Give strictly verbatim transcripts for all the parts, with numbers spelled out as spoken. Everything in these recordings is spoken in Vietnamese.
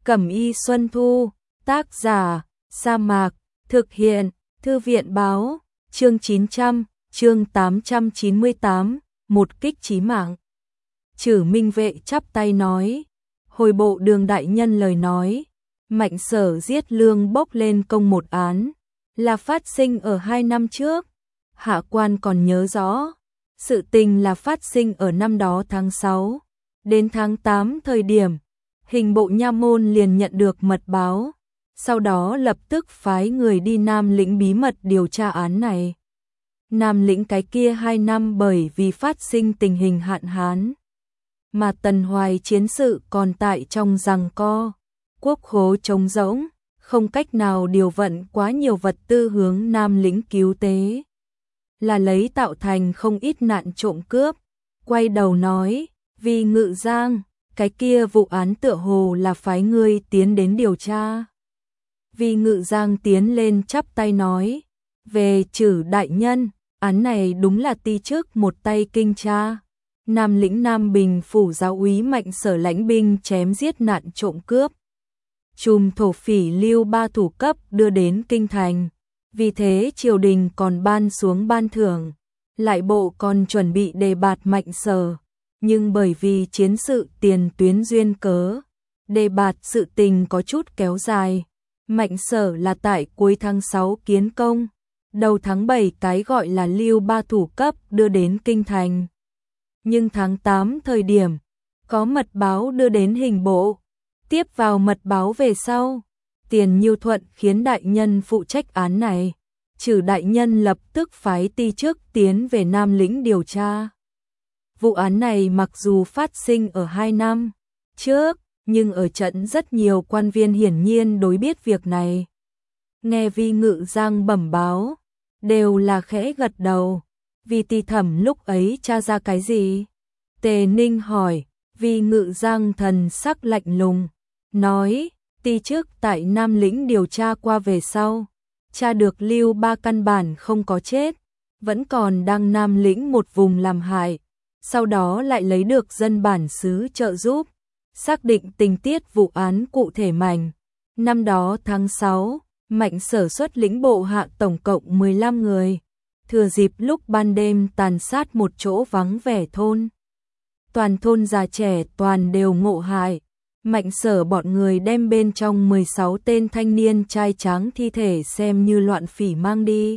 Cẩm y Xuân Thu, tác giả, Sa Mạc, thực hiện, Thư viện báo, chương chín trăm, chương tám trăm chín mươi tám, một kích chí mạng. Chử Minh Vệ chắp tay nói, hồi bộ Đường đại nhân lời nói, Mạnh Sở giết Lương Bốc lên công một án, là phát sinh ở hai năm trước, hạ quan còn nhớ rõ, sự tình là phát sinh ở năm đó tháng sáu, đến tháng tám thời điểm, hình bộ nha môn liền nhận được mật báo, sau đó lập tức phái người đi Nam Lĩnh bí mật điều tra án này. Nam Lĩnh cái kia hai năm bởi vì phát sinh tình hình hạn hán, mà Tần Hoài chiến sự còn tại trong giằng co, quốc khố trống rỗng, không cách nào điều vận quá nhiều vật tư hướng Nam Lĩnh cứu tế, là lấy tạo thành không ít nạn trộm cướp. Quay đầu nói, vì Ngự Giang, cái kia vụ án tựa hồ là phái ngươi tiến đến điều tra. Vì Ngự Giang tiến lên chắp tay nói, về Chử đại nhân, án này đúng là ti trước một tay kinh tra. Nam Lĩnh Nam Bình phủ giáo úy Mạnh Sở lãnh binh chém giết nạn trộm cướp, trùm thổ phỉ Lưu Ba thủ cấp đưa đến kinh thành, vì thế triều đình còn ban xuống ban thưởng, lại bộ còn chuẩn bị đề bạt Mạnh Sở, nhưng bởi vì chiến sự tiền tuyến duyên cớ, đề bạt sự tình có chút kéo dài. Mạnh Sở là tại cuối tháng sáu kiến công, đầu tháng bảy cái gọi là Lưu Ba thủ cấp đưa đến kinh thành. Nhưng tháng tám thời điểm, có mật báo đưa đến hình bộ, tiếp vào mật báo về sau, Tiền Nhiêu Thuận khiến đại nhân phụ trách án này, Chử đại nhân lập tức phái ti trước tiến về Nam Lĩnh điều tra. Vụ án này mặc dù phát sinh ở hai năm trước, nhưng ở trận rất nhiều quan viên hiển nhiên đối biết việc này. Nghe Vi Ngự Giang bẩm báo, đều là khẽ gật đầu. Vì ti thẩm lúc ấy tra ra cái gì? Tề Ninh hỏi. Vi Ngự Giang thần sắc lạnh lùng, nói, ti trước tại Nam Lĩnh điều tra qua về sau, tra được Lưu Ba căn bản không có chết, vẫn còn đang Nam Lĩnh một vùng làm hại, sau đó lại lấy được dân bản xứ trợ giúp, xác định tình tiết vụ án cụ thể mảnh. Năm đó tháng sáu, Mạnh Sở xuất lĩnh bộ hạ tổng cộng mười lăm người, thừa dịp lúc ban đêm tàn sát một chỗ vắng vẻ thôn. Toàn thôn già trẻ toàn đều ngộ hại. Mạnh Sở bọn người đem bên trong mười sáu tên thanh niên trai tráng thi thể xem như loạn phỉ mang đi.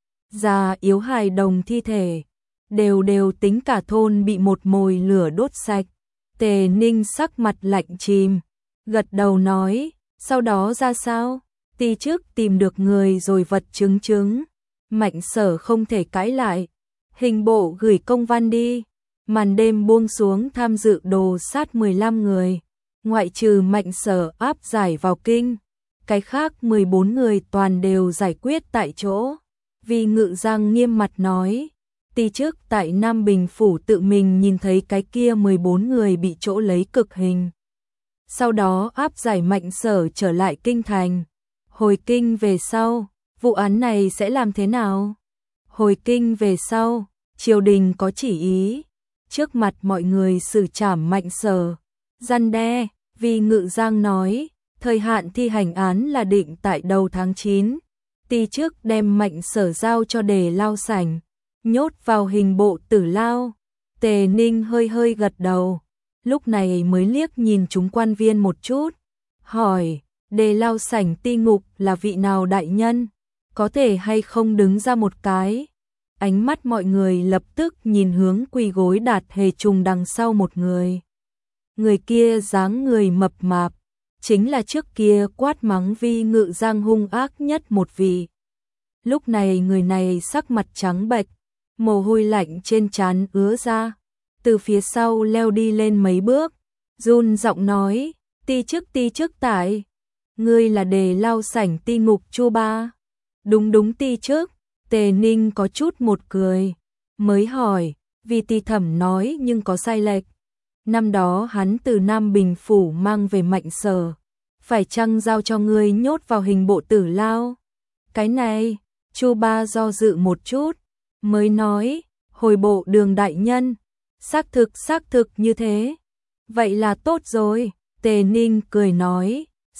Già yếu hài đồng thi thể, đều đều tính cả thôn bị một mồi lửa đốt sạch. Tề Ninh sắc mặt lạnh chìm, gật đầu nói, sau đó ra sao? Ti trước tìm được người rồi vật chứng chứng. Mạnh Sở không thể cãi lại. Hình bộ gửi công văn đi. Màn đêm buông xuống tham dự đồ sát mười lăm người. Ngoại trừ Mạnh Sở áp giải vào kinh, cái khác mười bốn người toàn đều giải quyết tại chỗ. Vì Ngự Giang nghiêm mặt nói, ti trước tại Nam Bình phủ tự mình nhìn thấy cái kia mười bốn người bị chỗ lấy cực hình. Sau đó áp giải Mạnh Sở trở lại kinh thành. Hồi kinh về sau, vụ án này sẽ làm thế nào? Hồi kinh về sau, triều đình có chỉ ý, trước mặt mọi người xử trảm Mạnh Sở, răn đe. Vì Ngự Giang nói, thời hạn thi hành án là định tại đầu tháng chín, ti trước đem Mạnh Sở giao cho Đề Lao sảnh, nhốt vào hình bộ tử lao. Tề Ninh hơi hơi gật đầu, lúc này mới liếc nhìn chúng quan viên một chút, hỏi, Đề Lao sảnh ti ngục là vị nào đại nhân, có thể hay không đứng ra một cái? Ánh mắt mọi người lập tức nhìn hướng quỳ gối Đạt Hề Trùng đằng sau một người. Người kia dáng người mập mạp, chính là trước kia quát mắng Vi Ngự Giang hung ác nhất một vị. Lúc này người này sắc mặt trắng bệch, mồ hôi lạnh trên trán ứa ra, từ phía sau leo đi lên mấy bước, run giọng nói, ti trước ti trước tại, ngươi là Đề Lao sảnh ti ngục Chu Ba. Đúng đúng ti trước. Tề Ninh có chút một cười, mới hỏi, vì ti thẩm nói nhưng có sai lệch. Năm đó hắn từ Nam Bình phủ mang về Mạnh Sở, phải chăng giao cho ngươi nhốt vào hình bộ tử lao? Cái này, Chu Ba do dự một chút, mới nói, hồi bộ Đường đại nhân, xác thực xác thực như thế. Vậy là tốt rồi, Tề Ninh cười nói,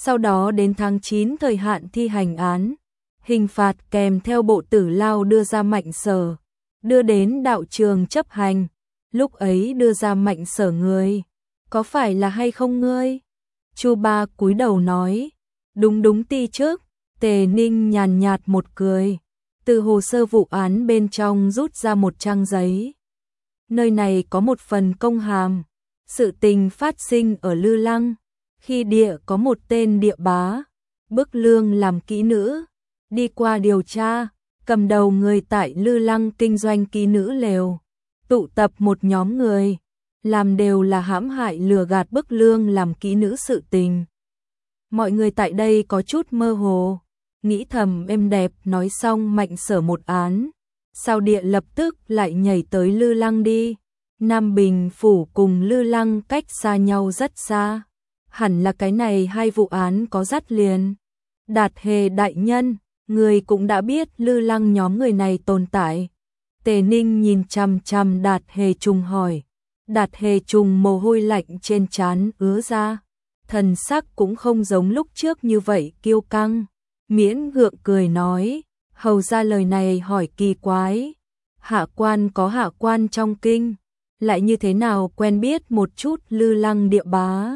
Sau đó đến tháng chín thời hạn thi hành án, hình phạt kèm theo bộ tử lao đưa ra Mạnh Sở, đưa đến đạo trường chấp hành. Lúc ấy đưa ra Mạnh Sở người, có phải là hay không ngươi? Chu Ba cúi đầu nói, đúng đúng ti trước. Tề Ninh nhàn nhạt một cười, từ hồ sơ vụ án bên trong rút ra một trang giấy. Nơi này có một phần công hàm, sự tình phát sinh ở Lư Lăng, khi địa có một tên địa bá, bức lương làm kỹ nữ, đi qua điều tra, cầm đầu người tại Lư Lăng kinh doanh kỹ nữ lều, tụ tập một nhóm người, làm đều là hãm hại lừa gạt bức lương làm kỹ nữ sự tình. Mọi người tại đây có chút mơ hồ, nghĩ thầm êm đẹp. Nói xong Mạnh Sở một án, sau địa lập tức lại nhảy tới Lư Lăng đi. Nam Bình Phủ cùng Lư Lăng cách xa nhau rất xa, hẳn là cái này hai vụ án có dắt liền. Đạt Hề đại nhân, người cũng đã biết Lư Lăng nhóm người này tồn tại. Tề Ninh nhìn chằm chằm Đạt Hề Trùng hỏi. Đạt Hề Trùng mồ hôi lạnh trên trán ứa ra, thần sắc cũng không giống lúc trước như vậy kiêu căng, miễn gượng cười nói, hầu ra lời này hỏi kỳ quái, hạ quan có hạ quan trong kinh, lại như thế nào quen biết một chút Lư Lăng địa bá.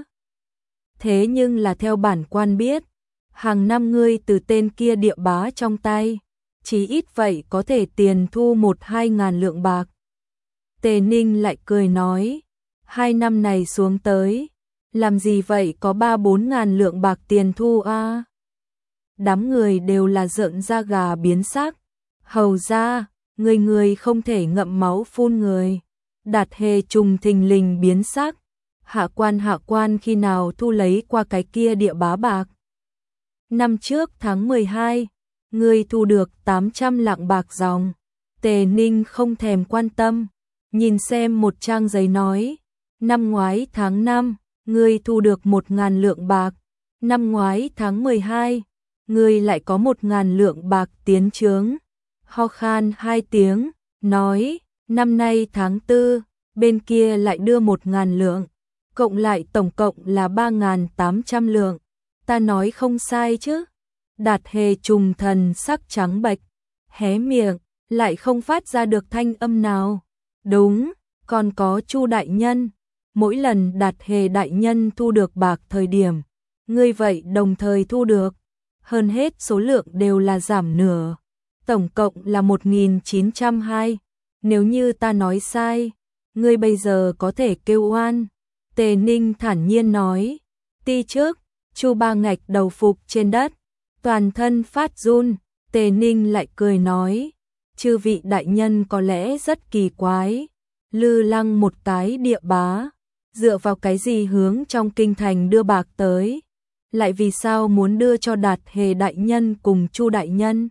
Thế nhưng là theo bản quan biết, hàng năm ngươi từ tên kia địa bá trong tay, chỉ ít vậy có thể tiền thu một hai ngàn lượng bạc. Tề Ninh lại cười nói, hai năm này xuống tới, làm gì vậy có ba bốn ngàn lượng bạc tiền thu a? À? Đám người đều là rợn da gà biến sắc, hầu ra, người người không thể ngậm máu phun người. Đạt Hề Trùng thình lình biến sắc, hạ quan hạ quan khi nào thu lấy qua cái kia địa bá bạc. Năm trước tháng mười hai, người thu được tám trăm lạng bạc dòng. Tề Ninh không thèm quan tâm, nhìn xem một trang giấy nói, năm ngoái tháng năm, ngươi thu được một ngàn lượng bạc, năm ngoái tháng mười hai, ngươi lại có một ngàn lượng bạc tiến trướng. Ho khan hai tiếng, nói, năm nay tháng tư, bên kia lại đưa một ngàn lượng, cộng lại tổng cộng là ba ngàn tám trăm lượng, ta nói không sai chứ? Đạt Hề Trùng thần sắc trắng bệch, hé miệng, lại không phát ra được thanh âm nào. Đúng, còn có Chu đại nhân, mỗi lần Đạt Hề đại nhân thu được bạc thời điểm, ngươi vậy đồng thời thu được, hơn hết số lượng đều là giảm nửa, tổng cộng là một nghìn chín trăm hai, nếu như ta nói sai, ngươi bây giờ có thể kêu oan. Tề Ninh thản nhiên nói, ti trước, Chu Ba ngạch đầu phục trên đất, toàn thân phát run. Tề Ninh lại cười nói, chư vị đại nhân có lẽ rất kỳ quái, Lư Lăng một cái địa bá, dựa vào cái gì hướng trong kinh thành đưa bạc tới, lại vì sao muốn đưa cho Đạt Hề đại nhân cùng Chu đại nhân?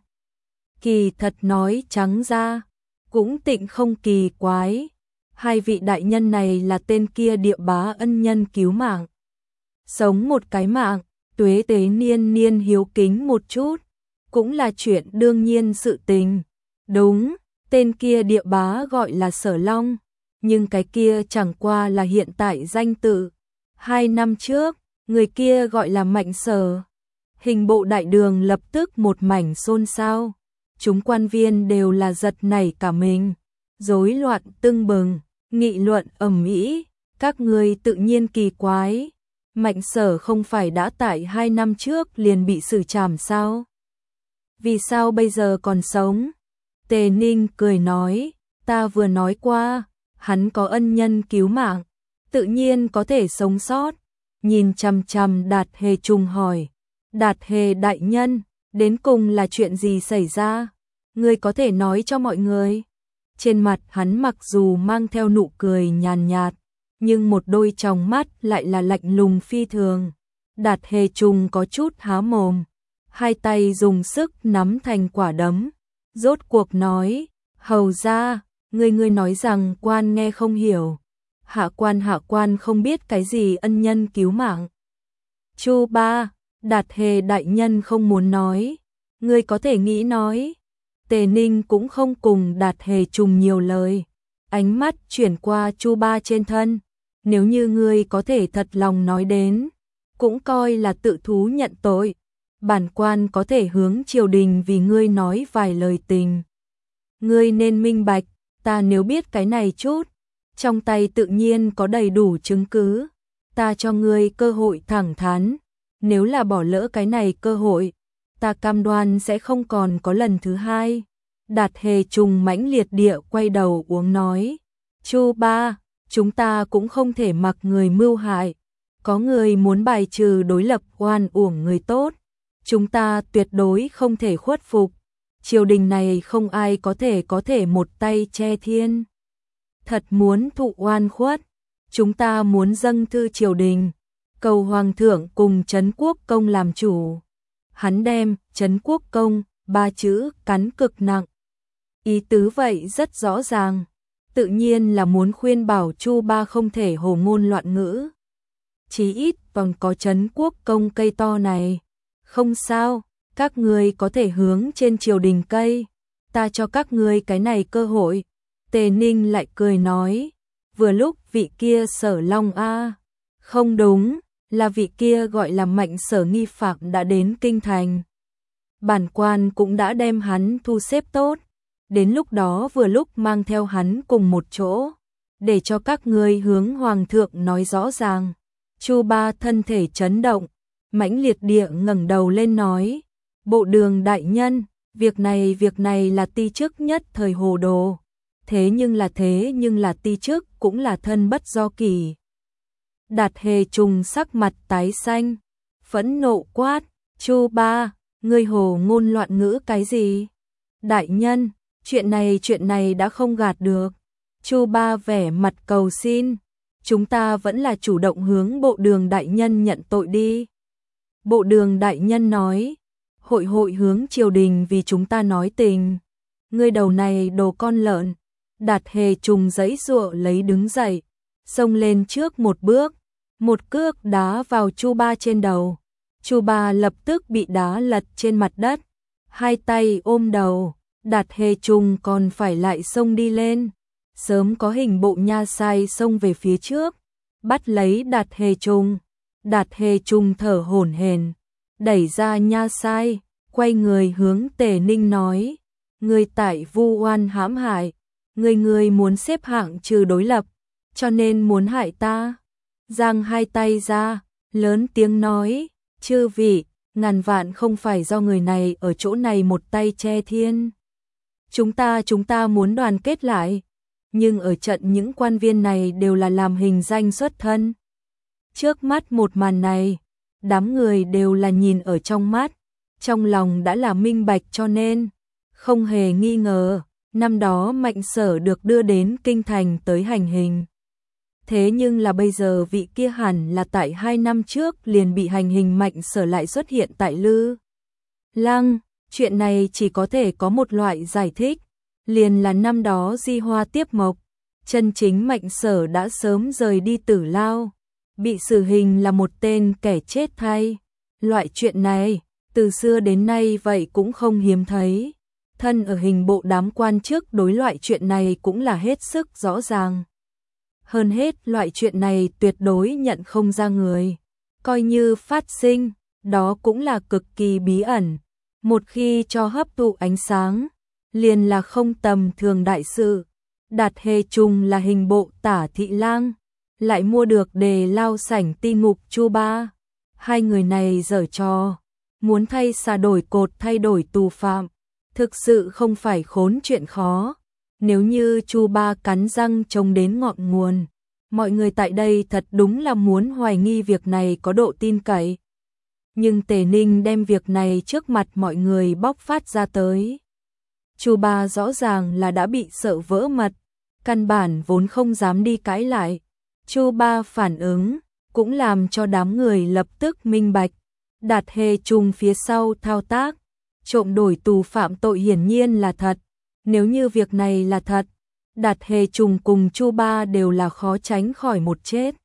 Kỳ thật nói trắng ra, cũng tịnh không kỳ quái, hai vị đại nhân này là tên kia địa bá ân nhân cứu mạng. Sống một cái mạng, Tuế Tế Niên niên hiếu kính một chút, cũng là chuyện đương nhiên sự tình. Đúng, tên kia địa bá gọi là Sở Long, nhưng cái kia chẳng qua là hiện tại danh tự. Hai năm trước, người kia gọi là Mạnh Sở. Hình bộ đại đường lập tức một mảnh xôn xao. Chúng quan viên đều là giật nảy cả mình, rối loạn tưng bừng, nghị luận ầm ĩ. Các ngươi tự nhiên kỳ quái, Mạnh Sở không phải đã tại hai năm trước liền bị xử trảm sao? Vì sao bây giờ còn sống? Tề Ninh cười nói, ta vừa nói qua, hắn có ân nhân cứu mạng, tự nhiên có thể sống sót. Nhìn chằm chằm Đạt Hề Trùng hỏi, Đạt Hề đại nhân, đến cùng là chuyện gì xảy ra? Ngươi có thể nói cho mọi người. Trên mặt hắn mặc dù mang theo nụ cười nhàn nhạt, nhưng một đôi tròng mắt lại là lạnh lùng phi thường. Đạt Hề Trùng có chút há mồm, hai tay dùng sức nắm thành quả đấm, rốt cuộc nói, hầu ra, người người nói rằng quan nghe không hiểu. Hạ quan hạ quan không biết cái gì ân nhân cứu mạng. Chu Ba, Đạt Hề đại nhân không muốn nói, ngươi có thể nghĩ nói. Tề Ninh cũng không cùng Đạt Hề Trùng nhiều lời, ánh mắt chuyển qua Chu Ba trên thân, nếu như ngươi có thể thật lòng nói đến, cũng coi là tự thú nhận tội. Bản quan có thể hướng triều đình vì ngươi nói vài lời tình. Ngươi nên minh bạch, ta nếu biết cái này chút, trong tay tự nhiên có đầy đủ chứng cứ, ta cho ngươi cơ hội thẳng thắn, nếu là bỏ lỡ cái này cơ hội, ta cam đoan sẽ không còn có lần thứ hai. Đạt Hề Trùng mãnh liệt địa quay đầu uống nói, Chu Ba, chúng ta cũng không thể mặc người mưu hại, có người muốn bài trừ đối lập oan uổng người tốt, chúng ta tuyệt đối không thể khuất phục, triều đình này không ai có thể có thể một tay che thiên. Thật muốn thụ oan khuất, chúng ta muốn dâng thư triều đình, cầu hoàng thượng cùng Trấn Quốc Công làm chủ. Hắn đem Trấn Quốc Công ba chữ cắn cực nặng. Ý tứ vậy rất rõ ràng, tự nhiên là muốn khuyên bảo Chu Ba không thể hồ ngôn loạn ngữ. Chí ít còn có Trấn Quốc Công cây to này. Không sao, các ngươi có thể hướng trên triều đình cây, ta cho các ngươi cái này cơ hội. Tề Ninh lại cười nói, vừa lúc vị kia Sở Long a, không đúng, là vị kia gọi là Mạnh Sở nghi phạm đã đến kinh thành. Bản quan cũng đã đem hắn thu xếp tốt, đến lúc đó vừa lúc mang theo hắn cùng một chỗ, để cho các ngươi hướng hoàng thượng nói rõ ràng. Chu Ba thân thể chấn động, mãnh liệt địa ngẩng đầu lên nói, bộ đường đại nhân, việc này việc này là ti chức nhất thời hồ đồ, thế nhưng là thế nhưng là ti chức cũng là thân bất do kỳ. Đạt Hề Trùng sắc mặt tái xanh, phẫn nộ quát, Chu Ba, ngươi hồ ngôn loạn ngữ cái gì? Đại nhân, chuyện này chuyện này đã không gạt được. Chu Ba vẻ mặt cầu xin, chúng ta vẫn là chủ động hướng bộ đường đại nhân nhận tội đi. Bộ đường đại nhân nói, hội hội hướng triều đình vì chúng ta nói tình. Ngươi đầu này đồ con lợn. Đạt Hề Trùng giãy giụa lấy đứng dậy, xông lên trước một bước, một cước đá vào Chu Ba trên đầu. Chu Ba lập tức bị đá lật trên mặt đất, hai tay ôm đầu. Đạt Hề Trùng còn phải lại xông đi lên, sớm có hình bộ nha sai xông về phía trước, bắt lấy Đạt Hề Trùng. Đạt Hề Trùng thở hổn hển, đẩy ra nha sai, quay người hướng Tề Ninh nói, ngươi tại vu oan hãm hại, ngươi ngươi muốn xếp hạng trừ đối lập, cho nên muốn hại ta. Giang hai tay ra, lớn tiếng nói, chư vị, ngàn vạn không phải do người này ở chỗ này một tay che thiên. Chúng ta chúng ta muốn đoàn kết lại, nhưng ở trận những quan viên này đều là làm hình danh xuất thân. Trước mắt một màn này, đám người đều là nhìn ở trong mắt, trong lòng đã là minh bạch cho nên, không hề nghi ngờ, năm đó Mạnh Sở được đưa đến kinh thành tới hành hình. Thế nhưng là bây giờ vị kia hẳn là tại hai năm trước liền bị hành hình Mạnh Sở lại xuất hiện tại Lư Lăng, chuyện này chỉ có thể có một loại giải thích, liền là năm đó Di Hoa tiếp mộc, chân chính Mạnh Sở đã sớm rời đi Tử Lao, bị xử hình là một tên kẻ chết thay. Loại chuyện này, từ xưa đến nay vậy cũng không hiếm thấy. Thân ở hình bộ đám quan chức đối loại chuyện này cũng là hết sức rõ ràng. Hơn hết loại chuyện này tuyệt đối nhận không ra người. Coi như phát sinh, đó cũng là cực kỳ bí ẩn. Một khi cho hấp thụ ánh sáng, liền là không tầm thường đại sự. Đạt Hề Trùng là hình bộ tả thị lang, lại mua được Đề Lao sảnh ti ngục Chu Ba. Hai người này giở trò, muốn thay xà đổi cột thay đổi tù phạm, thực sự không phải khốn chuyện khó. Nếu như Chu Ba cắn răng trông đến ngọn nguồn, mọi người tại đây thật đúng là muốn hoài nghi việc này có độ tin cậy. Nhưng Tề Ninh đem việc này trước mặt mọi người bóc phát ra tới. Chu Ba rõ ràng là đã bị sợ vỡ mật, căn bản vốn không dám đi cãi lại. Chu Ba phản ứng, cũng làm cho đám người lập tức minh bạch. Đạt Hề Trùng phía sau thao tác, trộm đổi tù phạm tội hiển nhiên là thật. Nếu như việc này là thật, Đạt Hề Trùng cùng Chu Ba đều là khó tránh khỏi một chết.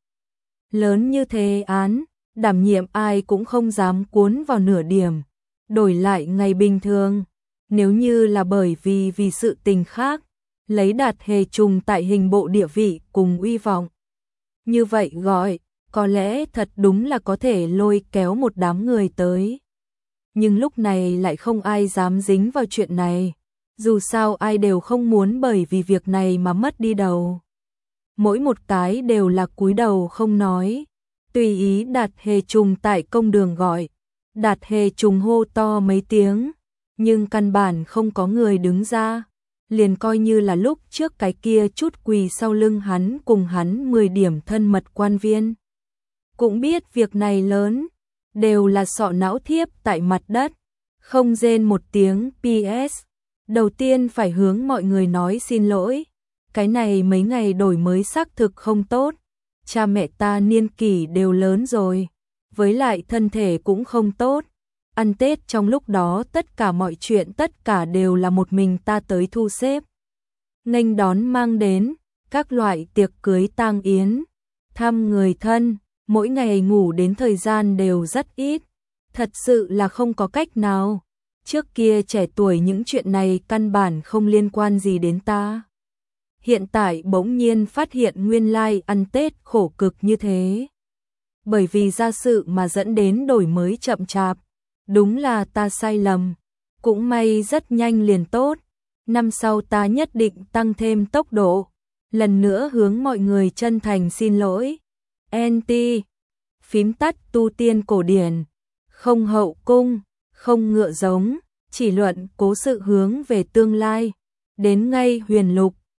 Lớn như thế án, đảm nhiệm ai cũng không dám cuốn vào nửa điểm. Đổi lại ngày bình thường, nếu như là bởi vì vì sự tình khác, lấy Đạt Hề Trùng tại hình bộ địa vị cùng uy vọng. Như vậy gọi, có lẽ thật đúng là có thể lôi kéo một đám người tới. Nhưng lúc này lại không ai dám dính vào chuyện này, dù sao ai đều không muốn bởi vì việc này mà mất đi đầu. Mỗi một cái đều là cúi đầu không nói, tùy ý Đạt Hề Trùng tại công đường gọi, Đạt Hề Trùng hô to mấy tiếng, nhưng căn bản không có người đứng ra, liền coi như là lúc trước cái kia chút quỳ sau lưng hắn cùng hắn mười điểm thân mật quan viên. Cũng biết việc này lớn, đều là sọ não thiếp tại mặt đất, không rên một tiếng. pê ét Đầu tiên phải hướng mọi người nói xin lỗi, cái này mấy ngày đổi mới xác thực không tốt, cha mẹ ta niên kỷ đều lớn rồi, với lại thân thể cũng không tốt. Ăn Tết trong lúc đó tất cả mọi chuyện tất cả đều là một mình ta tới thu xếp. Nghênh đón mang đến, các loại tiệc cưới tang yến, thăm người thân, mỗi ngày ngủ đến thời gian đều rất ít, thật sự là không có cách nào. Trước kia trẻ tuổi những chuyện này căn bản không liên quan gì đến ta. Hiện tại bỗng nhiên phát hiện nguyên lai ăn Tết khổ cực như thế. Bởi vì gia sự mà dẫn đến đổi mới chậm chạp, đúng là ta sai lầm, cũng may rất nhanh liền tốt. Năm sau ta nhất định tăng thêm tốc độ, lần nữa hướng mọi người chân thành xin lỗi. en tê Phím tắt tu tiên cổ điển, không hậu cung, không ngựa giống, chỉ luận cố sự hướng về tương lai. Đến ngay huyền lục,